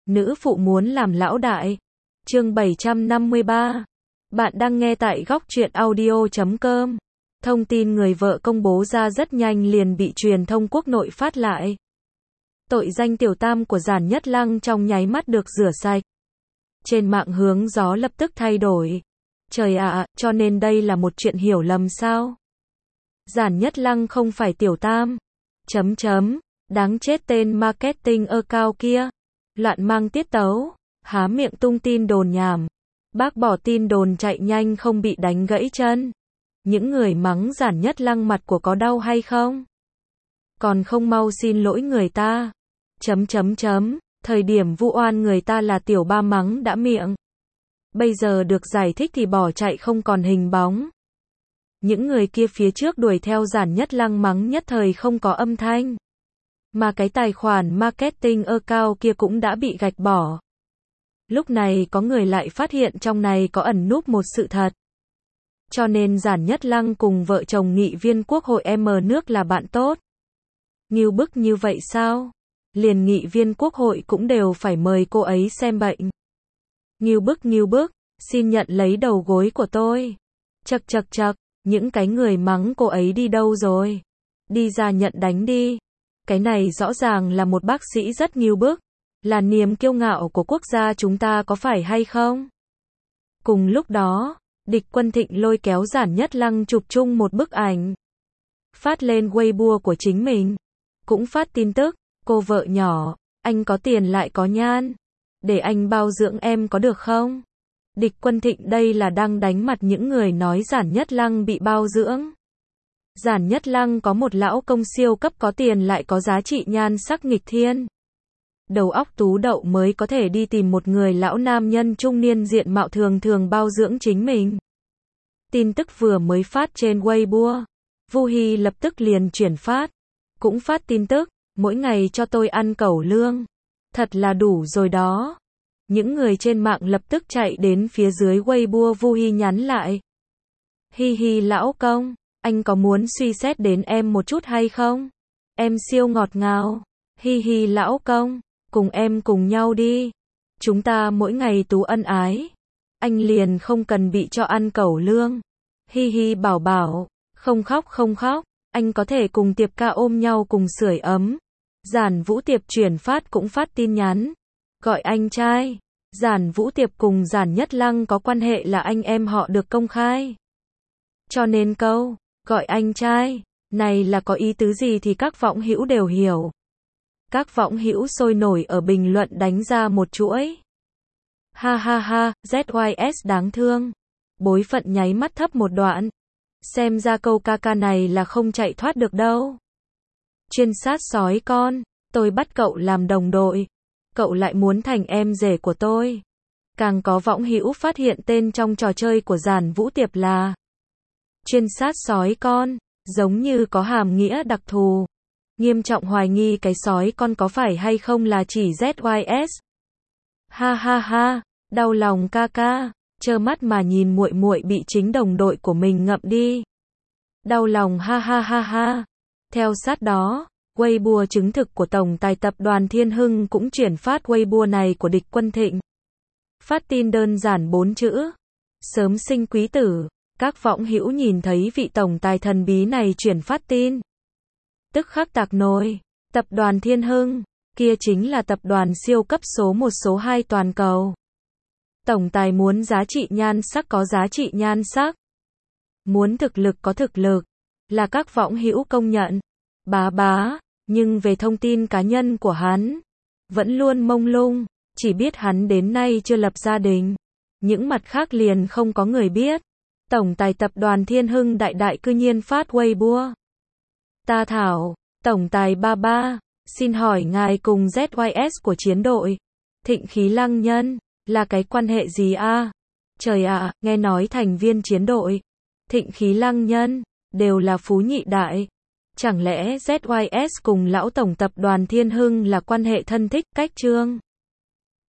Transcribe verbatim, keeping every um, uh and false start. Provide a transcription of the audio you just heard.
Nữ phụ muốn làm lão đại. Chương bảy trăm năm mươi ba. Bạn đang nghe tại góc truyện audio chấm com. Thông tin người vợ công bố ra rất nhanh liền bị truyền thông quốc nội phát lại. Tội danh tiểu tam của Giản Nhất Lăng trong nháy mắt được rửa sạch. Trên mạng hướng gió lập tức thay đổi. Trời ạ, à, cho nên đây là một chuyện hiểu lầm sao? Giản Nhất Lăng không phải tiểu tam. Chấm chấm, đáng chết tên marketing account kia. Loạn mang tiết tấu, há miệng tung tin đồn nhảm. Bác bỏ tin đồn chạy nhanh không bị đánh gãy chân. Những người mắng Giản Nhất Lăng mặt của có đau hay không? Còn không mau xin lỗi người ta. Chấm chấm chấm, thời điểm vu oan người ta là tiểu ba mắng đã miệng. Bây giờ được giải thích thì bỏ chạy không còn hình bóng. Những người kia phía trước đuổi theo Giản Nhất Lăng mắng nhất thời không có âm thanh. Mà cái tài khoản marketing account kia cũng đã bị gạch bỏ. Lúc này có người lại phát hiện trong này có ẩn núp một sự thật. Cho nên Giản Nhất Lăng cùng vợ chồng nghị viên quốc hội M nước là bạn tốt. Ngưu bức như vậy sao? Liền nghị viên quốc hội cũng đều phải mời cô ấy xem bệnh. Ngưu bức ngưu bức, xin nhận lấy đầu gối của tôi. Chậc chậc chậc, những cái người mắng cô ấy đi đâu rồi? Đi ra nhận đánh đi. Cái này rõ ràng là một bác sĩ rất ngưu bức. Là niềm kiêu ngạo của quốc gia chúng ta có phải hay không? Cùng lúc đó, Địch Quân Thịnh lôi kéo Giản Nhất Lăng chụp chung một bức ảnh. Phát lên Weibo của chính mình. Cũng phát tin tức, cô vợ nhỏ, anh có tiền lại có nhan. Để anh bao dưỡng em có được không? Địch Quân Thịnh đây là đang đánh mặt những người nói Giản Nhất Lăng bị bao dưỡng. Giản Nhất Lăng có một lão công siêu cấp có tiền lại có giá trị nhan sắc nghịch thiên. Đầu óc tú đậu mới có thể đi tìm một người lão nam nhân trung niên diện mạo thường thường bao dưỡng chính mình. Tin tức vừa mới phát trên Weibo. Vu Hi lập tức liền chuyển phát. Cũng phát tin tức, mỗi ngày cho tôi ăn cẩu lương. Thật là đủ rồi đó. Những người trên mạng lập tức chạy đến phía dưới Weibo Vu Hi nhắn lại. Hi hi lão công, anh có muốn suy xét đến em một chút hay không? Em siêu ngọt ngào. Hi hi lão công, cùng em cùng nhau đi. Chúng ta mỗi ngày tú ân ái. Anh liền không cần bị cho ăn cẩu lương. Hi hi bảo bảo, không khóc không khóc, anh có thể cùng Tiệp ca ôm nhau cùng sưởi ấm. Giản Vũ Tiệp chuyển phát cũng phát tin nhắn. Gọi anh trai. Giản Vũ Tiệp cùng Giản Nhất Lăng có quan hệ là anh em họ được công khai. Cho nên câu, gọi anh trai, này là có ý tứ gì thì các võng hữu đều hiểu. Các võng hữu sôi nổi ở bình luận đánh ra một chuỗi. Ha ha ha, Z Y S đáng thương. Bối phận nháy mắt thấp một đoạn. Xem ra câu ca ca này là không chạy thoát được đâu. Chuyên sát sói con, tôi bắt cậu làm đồng đội. Cậu lại muốn thành em rể của tôi. Càng có võng hữu phát hiện tên trong trò chơi của Giản Vũ Tiệp là chuyên sát sói con, giống như có hàm nghĩa đặc thù. Nghiêm trọng hoài nghi cái sói con có phải hay không là chỉ Z Y S. Ha ha ha, đau lòng ca ca, trơ mắt mà nhìn muội muội bị chính đồng đội của mình ngậm đi. Đau lòng ha ha ha ha. Theo sát đó, Weibo chứng thực của tổng tài tập đoàn Thiên Hưng cũng chuyển phát Weibo này của Địch Quân Thịnh. Phát tin đơn giản bốn chữ. Sớm sinh quý tử. Các võng hữu nhìn thấy vị tổng tài thần bí này chuyển phát tin. Tức khắc tạc nổi. Tập đoàn Thiên Hưng, kia chính là tập đoàn siêu cấp số một số hai toàn cầu. Tổng tài muốn giá trị nhan sắc có giá trị nhan sắc. Muốn thực lực có thực lực. Là các võng hữu công nhận. Bá bá, nhưng về thông tin cá nhân của hắn, vẫn luôn mông lung, chỉ biết hắn đến nay chưa lập gia đình. Những mặt khác liền không có người biết. Tổng tài tập đoàn Thiên Hưng đại đại cư nhiên phát Weibo. Ta thảo, tổng tài ba ba, xin hỏi ngài cùng Z Y S của chiến đội Thịnh Khí Lăng Nhân, là cái quan hệ gì a? Trời ạ, à, nghe nói thành viên chiến đội Thịnh Khí Lăng Nhân, đều là phú nhị đại. Chẳng lẽ Z Y S cùng lão tổng tập đoàn Thiên Hưng là quan hệ thân thích cách trương?